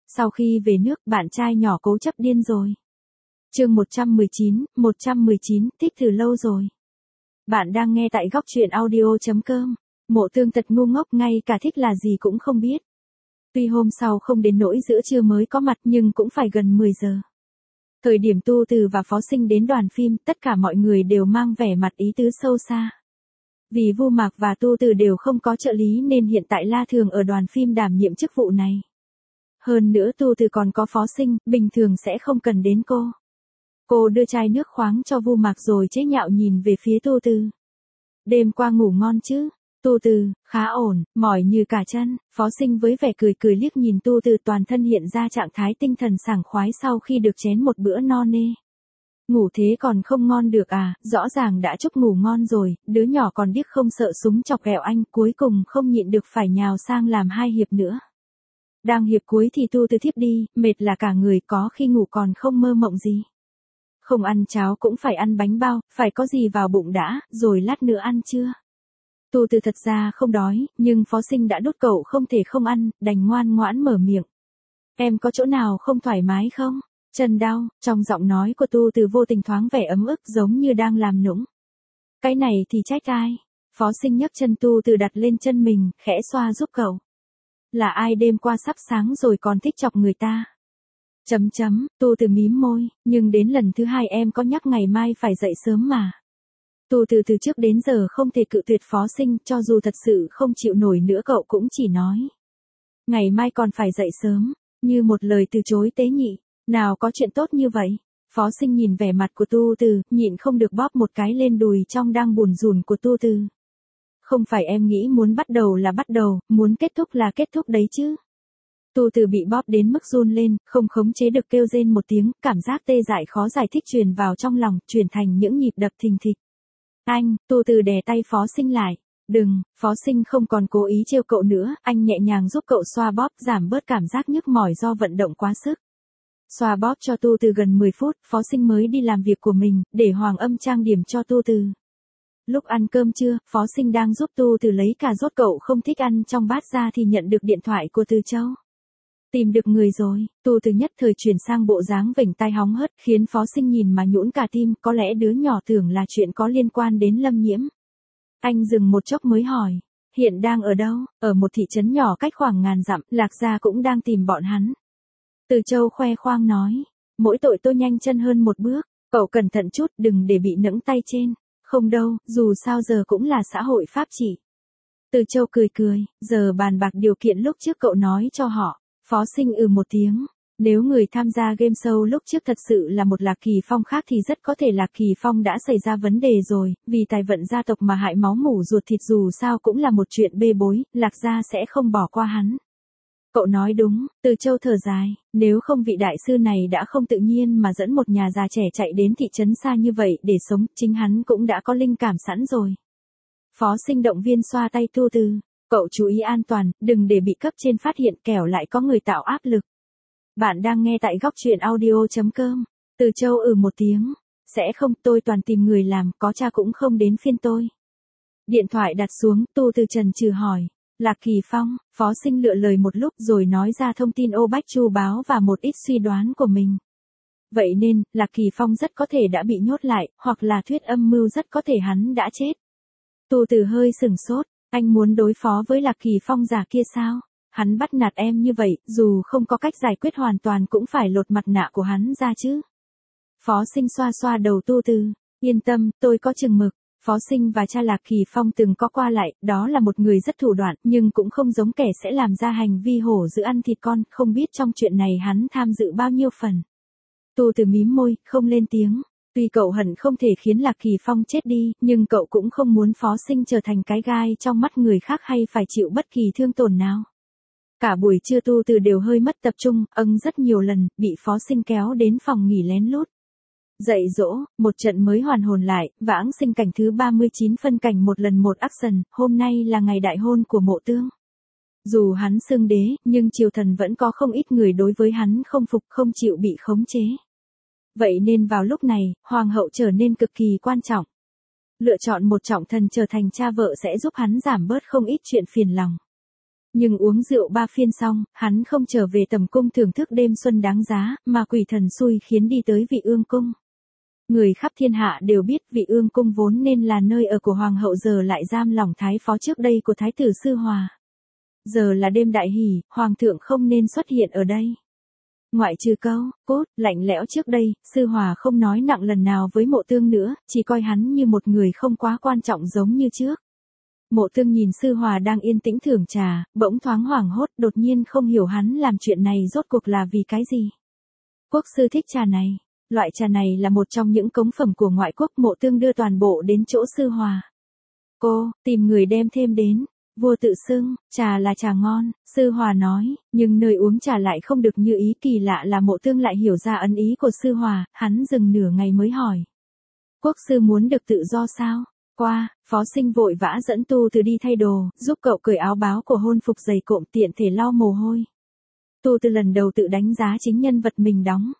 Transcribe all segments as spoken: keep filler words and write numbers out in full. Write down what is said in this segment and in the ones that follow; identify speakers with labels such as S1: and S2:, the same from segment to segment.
S1: Sau khi về nước, bạn trai nhỏ cố chấp điên rồi. Chương một trăm mười chín, một trăm mười chín, thích từ lâu rồi. Bạn đang nghe tại góc truyện audio chấm com. Mộ Tương thật ngu ngốc, ngay cả thích là gì cũng không biết. Tuy hôm sau không đến nỗi giữa trưa mới có mặt nhưng cũng phải gần mười giờ. Thời điểm Tu Từ và Phó Sinh đến đoàn phim, tất cả mọi người đều mang vẻ mặt ý tứ sâu xa. Vì Vu Mạc và Tu Từ đều không có trợ lý nên hiện tại La Thường ở đoàn phim đảm nhiệm chức vụ này. Hơn nữa Tu Từ còn có Phó Sinh, bình thường sẽ không cần đến cô. Cô đưa chai nước khoáng cho Vu Mạc rồi chế nhạo nhìn về phía Tu Từ. Đêm qua ngủ ngon chứ? Tu Từ, khá ổn, mỏi như cả chân. Phó Sinh với vẻ cười cười liếc nhìn Tu Từ, toàn thân hiện ra trạng thái tinh thần sảng khoái sau khi được chén một bữa no nê. Ngủ thế còn không ngon được à, rõ ràng đã chúc ngủ ngon rồi, đứa nhỏ còn điếc không sợ súng chọc ghẹo anh, cuối cùng không nhịn được phải nhào sang làm hai hiệp nữa. Đang hiệp cuối thì Tu Từ thiếp đi, mệt là cả người, có khi ngủ còn không mơ mộng gì. Không ăn cháo cũng phải ăn bánh bao, phải có gì vào bụng đã, rồi lát nữa ăn chưa? Tu Từ thật ra không đói, nhưng Phó Sinh đã đút cậu không thể không ăn, đành ngoan ngoãn mở miệng. Em có chỗ nào không thoải mái không? Chân đau, trong giọng nói của Tu Từ vô tình thoáng vẻ ấm ức giống như đang làm nũng. Cái này thì trách ai? Phó Sinh nhấc chân Tu Từ đặt lên chân mình, khẽ xoa giúp cậu. Là ai đêm qua sắp sáng rồi còn thích chọc người ta? Chấm chấm, Tu Từ mím môi, nhưng đến lần thứ hai em có nhắc ngày mai phải dậy sớm mà. Tu Từ từ trước đến giờ không thể cự tuyệt Phó Sinh, cho dù thật sự không chịu nổi nữa cậu cũng chỉ nói. Ngày mai còn phải dậy sớm, như một lời từ chối tế nhị, nào có chuyện tốt như vậy. Phó Sinh nhìn vẻ mặt của Tu Từ, nhịn không được bóp một cái lên đùi trong đang bùn rùn của Tu Từ. Không phải em nghĩ muốn bắt đầu là bắt đầu, muốn kết thúc là kết thúc đấy chứ. Tu Từ bị bóp đến mức run lên, không khống chế được kêu rên một tiếng, cảm giác tê dại khó giải thích truyền vào trong lòng, truyền thành những nhịp đập thình thịch. Anh, Tu Từ đè tay Phó Sinh lại. Đừng, Phó Sinh không còn cố ý trêu cậu nữa, anh nhẹ nhàng giúp cậu xoa bóp, giảm bớt cảm giác nhức mỏi do vận động quá sức. Xoa bóp cho Tu Từ gần mười phút, Phó Sinh mới đi làm việc của mình, để Hoàng Âm trang điểm cho Tu Từ. Lúc ăn cơm trưa, Phó Sinh đang giúp Tu Từ lấy cà rốt cậu không thích ăn trong bát ra thì nhận được điện thoại của Từ Châu. Tìm được người rồi, Tu Từ nhất thời chuyển sang bộ dáng vểnh tai hóng hớt, khiến Phó Sinh nhìn mà nhũn cả tim, có lẽ đứa nhỏ tưởng là chuyện có liên quan đến Lâm Nhiễm. Anh dừng một chốc mới hỏi, hiện đang ở đâu? Ở một thị trấn nhỏ cách khoảng ngàn dặm, Lạc Gia cũng đang tìm bọn hắn. Từ Châu khoe khoang nói, mỗi tội tôi nhanh chân hơn một bước, cậu cẩn thận chút, đừng để bị nẫng tay trên. Không đâu, dù sao giờ cũng là xã hội pháp trị. Từ Châu cười cười, giờ bàn bạc điều kiện lúc trước cậu nói cho họ. Phó Sinh ừ một tiếng, nếu người tham gia game show lúc trước thật sự là một Lạc Kỳ Phong khác thì rất có thể Lạc Kỳ Phong đã xảy ra vấn đề rồi, vì tài vận gia tộc mà hại máu mủ ruột thịt dù sao cũng là một chuyện bê bối, Lạc Gia sẽ không bỏ qua hắn. Cậu nói đúng, Từ Châu thở dài, nếu không vị đại sư này đã không tự nhiên mà dẫn một nhà già trẻ chạy đến thị trấn xa như vậy để sống, chính hắn cũng đã có linh cảm sẵn rồi. Phó Sinh động viên xoa tay Tu Từ. Cậu chú ý an toàn, đừng để bị cấp trên phát hiện kẻo lại có người tạo áp lực. Bạn đang nghe tại góc truyện audio chấm com. Từ Châu ừ một tiếng. Sẽ không, tôi toàn tìm người làm, có cha cũng không đến phiên tôi. Điện thoại đặt xuống, Tu Từ trần trừ hỏi. Lạc Kỳ Phong, Phó Sinh lựa lời một lúc rồi nói ra thông tin ô bách chu báo và một ít suy đoán của mình. Vậy nên, Lạc Kỳ Phong rất có thể đã bị nhốt lại, hoặc là thuyết âm mưu rất có thể hắn đã chết. Tu Từ hơi sửng sốt. Anh muốn đối phó với Lạc Kỳ Phong già kia sao? Hắn bắt nạt em như vậy, dù không có cách giải quyết hoàn toàn cũng phải lột mặt nạ của hắn ra chứ. Phó Sinh xoa xoa đầu Tu Từ. Yên tâm, tôi có chừng mực. Phó Sinh và cha Lạc Kỳ Phong từng có qua lại, đó là một người rất thủ đoạn, nhưng cũng không giống kẻ sẽ làm ra hành vi hổ dữ ăn thịt con, không biết trong chuyện này hắn tham dự bao nhiêu phần. Tu Từ mím môi, không lên tiếng. Tuy cậu hận không thể khiến Lạc Kỳ Phong chết đi, nhưng cậu cũng không muốn Phó Sinh trở thành cái gai trong mắt người khác hay phải chịu bất kỳ thương tổn nào. Cả buổi trưa Tu Từ đều hơi mất tập trung, âng rất nhiều lần, bị Phó Sinh kéo đến phòng nghỉ lén lút. Dạy dỗ, một trận mới hoàn hồn lại, vãng sinh cảnh thứ ba mươi chín phân cảnh một lần một action, hôm nay là ngày đại hôn của Mộ Tương. Dù hắn xưng đế, nhưng triều thần vẫn có không ít người đối với hắn không phục, không chịu bị khống chế. Vậy nên vào lúc này, Hoàng hậu trở nên cực kỳ quan trọng. Lựa chọn một trọng thần trở thành cha vợ sẽ giúp hắn giảm bớt không ít chuyện phiền lòng. Nhưng uống rượu ba phiên xong, hắn không trở về tầm cung thưởng thức đêm xuân đáng giá, mà quỷ thần xui khiến đi tới Vị Ương Cung. Người khắp thiên hạ đều biết Vị Ương Cung vốn nên là nơi ở của Hoàng hậu giờ lại giam lỏng thái phó trước đây của Thái tử Sư Hòa. Giờ là đêm đại hỷ, Hoàng thượng không nên xuất hiện ở đây. Ngoại trừ câu, cốt, lạnh lẽo trước đây, Sư Hòa không nói nặng lần nào với Mộ Tương nữa, chỉ coi hắn như một người không quá quan trọng giống như trước. Mộ Tương nhìn Sư Hòa đang yên tĩnh thưởng trà, bỗng thoáng hoảng hốt, đột nhiên không hiểu hắn làm chuyện này rốt cuộc là vì cái gì. Quốc sư thích trà này, loại trà này là một trong những cống phẩm của ngoại quốc. Mộ Tương đưa toàn bộ đến chỗ Sư Hòa. Cô, tìm người đem thêm đến. Vua tự xưng, trà là trà ngon, Sư Hòa nói, nhưng nơi uống trà lại không được như ý. Kỳ lạ là Mộ Tương lại hiểu ra ẩn ý của Sư Hòa, hắn dừng nửa ngày mới hỏi. Quốc sư muốn được tự do sao? Qua, Phó Sinh vội vã dẫn Tu Từ đi thay đồ, giúp cậu cởi áo báo của hôn phục dày cộm tiện thể lau mồ hôi. Tu Từ lần đầu tự đánh giá chính nhân vật mình đóng.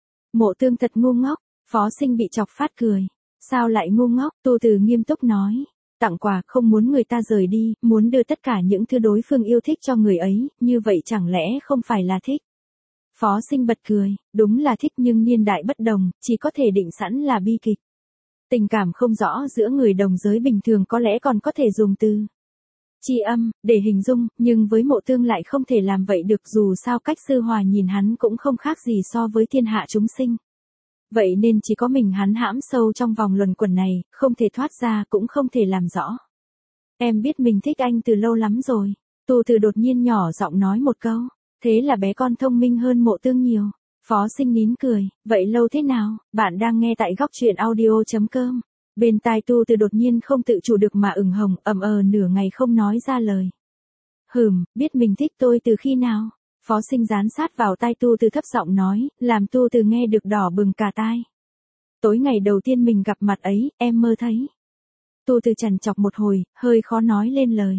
S1: Mộ Tương thật ngu ngốc, Phó Sinh bị chọc phát cười. Sao lại ngu ngốc? Tu Từ nghiêm túc nói. Tặng quà không muốn người ta rời đi, muốn đưa tất cả những thứ đối phương yêu thích cho người ấy, như vậy chẳng lẽ không phải là thích? Phó Sinh bật cười, đúng là thích nhưng niên đại bất đồng, chỉ có thể định sẵn là bi kịch. Tình cảm không rõ giữa người đồng giới bình thường có lẽ còn có thể dùng từ tri âm để hình dung, nhưng với Mộ Tương lại không thể làm vậy được, dù sao cách Sư Hòa nhìn hắn cũng không khác gì so với thiên hạ chúng sinh. Vậy nên chỉ có mình hắn hãm sâu trong vòng luẩn quẩn này, không thể thoát ra cũng không thể làm rõ. Em biết mình thích anh từ lâu lắm rồi. Tu Từ đột nhiên nhỏ giọng nói một câu. Thế là bé con thông minh hơn Mộ Tương nhiều. Phó Sinh nín cười. Vậy lâu thế nào? Bạn đang nghe tại góc truyện audio chấm com. Bên tai Tu Từ đột nhiên không tự chủ được mà ửng hồng, ầm ờ nửa ngày không nói ra lời. Hừm, biết mình thích tôi từ khi nào? Phó Sinh dán sát vào tai Tu Từ thấp giọng nói, làm Tu Từ nghe được đỏ bừng cả tai. Tối ngày đầu tiên mình gặp mặt ấy, em mơ thấy. Tu Từ trằn trọc một hồi, hơi khó nói lên lời.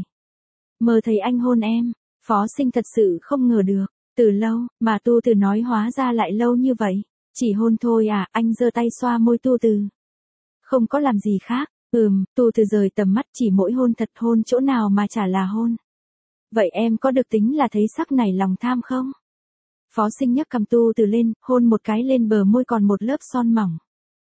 S1: Mơ thấy anh hôn em. Phó Sinh thật sự không ngờ được. Từ lâu, mà Tu Từ nói hóa ra lại lâu như vậy. Chỉ hôn thôi à? Anh giơ tay xoa môi Tu Từ. Không có làm gì khác. Ừm, Tu Từ rời tầm mắt, chỉ mỗi hôn thật, hôn chỗ nào mà chả là hôn. Vậy em có được tính là thấy sắc nảy lòng tham không? Phó Sinh nhấc cầm Tu Từ lên, hôn một cái lên bờ môi còn một lớp son mỏng.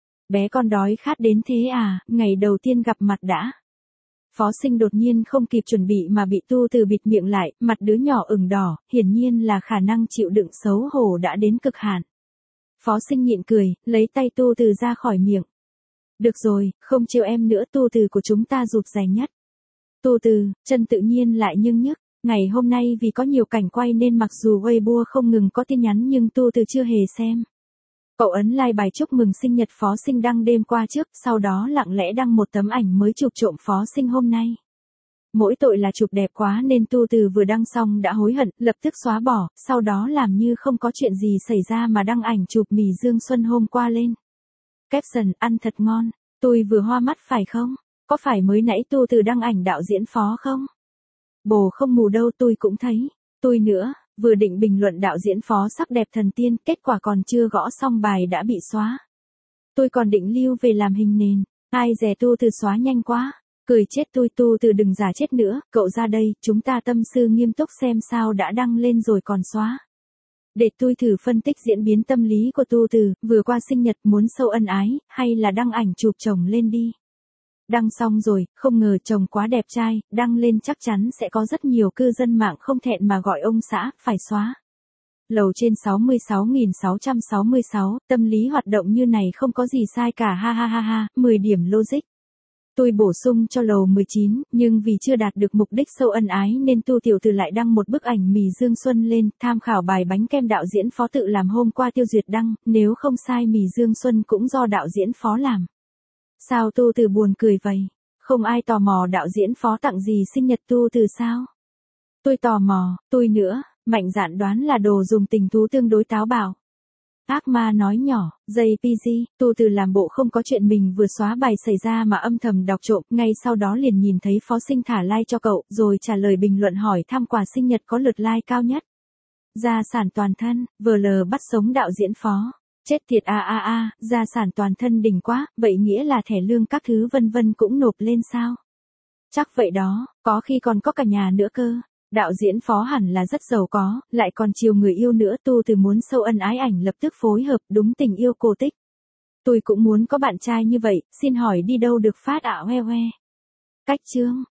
S1: Bé con đói khát đến thế à? Ngày đầu tiên gặp mặt đã. Phó Sinh đột nhiên không kịp chuẩn bị mà bị Tu Từ bịt miệng lại, mặt đứa nhỏ ửng đỏ, hiển nhiên là khả năng chịu đựng xấu hổ đã đến cực hạn. Phó Sinh nhịn cười, lấy tay Tu Từ ra khỏi miệng. Được rồi, không trêu em nữa. Tu Từ của chúng ta rụt rè nhất. Tu Từ, chân tự nhiên lại nhưng nhức. Ngày hôm nay vì có nhiều cảnh quay nên mặc dù Weibo không ngừng có tin nhắn nhưng Tu Từ chưa hề xem. Cậu ấn like bài chúc mừng sinh nhật Phó Sinh đăng đêm qua trước, sau đó lặng lẽ đăng một tấm ảnh mới chụp trộm Phó Sinh hôm nay. Mỗi tội là chụp đẹp quá nên Tu Từ vừa đăng xong đã hối hận, lập tức xóa bỏ, sau đó làm như không có chuyện gì xảy ra mà đăng ảnh chụp mì Dương Xuân hôm qua lên. Caption, ăn thật ngon, tôi vừa hoa mắt phải không? Có phải mới nãy Tu Từ đăng ảnh đạo diễn Phó không? Bồ không mù đâu, tôi cũng thấy. Tôi nữa, vừa định bình luận đạo diễn Phó sắc đẹp thần tiên, kết quả còn chưa gõ xong bài đã bị xóa. Tôi còn định lưu về làm hình nền, ai dè Tu Từ xóa nhanh quá. Cười chết tôi. Tu Từ đừng giả chết nữa, cậu ra đây, chúng ta tâm sư nghiêm túc xem sao đã đăng lên rồi còn xóa. Để tôi thử phân tích diễn biến tâm lý của Tu Từ, vừa qua sinh nhật muốn sâu ân ái, hay là đăng ảnh chụp chồng lên đi. Đăng xong rồi, không ngờ chồng quá đẹp trai, đăng lên chắc chắn sẽ có rất nhiều cư dân mạng không thẹn mà gọi ông xã, phải xóa. Lầu trên sáu mươi sáu nghìn sáu trăm sáu mươi sáu, tâm lý hoạt động như này không có gì sai cả, ha ha ha ha, mười điểm logic. Tôi bổ sung cho lầu mười chín, nhưng vì chưa đạt được mục đích sâu ân ái nên Tu tiểu thư lại đăng một bức ảnh mì Dương Xuân lên, tham khảo bài bánh kem đạo diễn Phó tự làm hôm qua tiêu duyệt đăng, nếu không sai mì Dương Xuân cũng do đạo diễn Phó làm. Sao Tu Từ buồn cười vậy? Không ai tò mò đạo diễn Phó tặng gì sinh nhật Tu Từ sao? Tôi tò mò, tôi nữa, mạnh dạn đoán là đồ dùng tình thú tương đối táo bạo. Ác ma nói nhỏ, jay pê giê, Tu Từ làm bộ không có chuyện mình vừa xóa bài xảy ra mà âm thầm đọc trộm, ngay sau đó liền nhìn thấy Phó Sinh thả like cho cậu, rồi trả lời bình luận hỏi thăm quà sinh nhật có lượt like cao nhất. Gia sản toàn thân, vờ lờ bắt sống đạo diễn Phó. Chết thiệt a a a, gia sản toàn thân đỉnh quá, vậy nghĩa là thẻ lương các thứ vân vân cũng nộp lên sao? Chắc vậy đó, có khi còn có cả nhà nữa cơ. Đạo diễn Phó hẳn là rất giàu có, lại còn chiều người yêu nữa, tu từ muốn sâu ân ái ảnh lập tức phối hợp, đúng tình yêu cổ tích. Tôi cũng muốn có bạn trai như vậy, xin hỏi đi đâu được phát ạ hoe hoe. Cách chương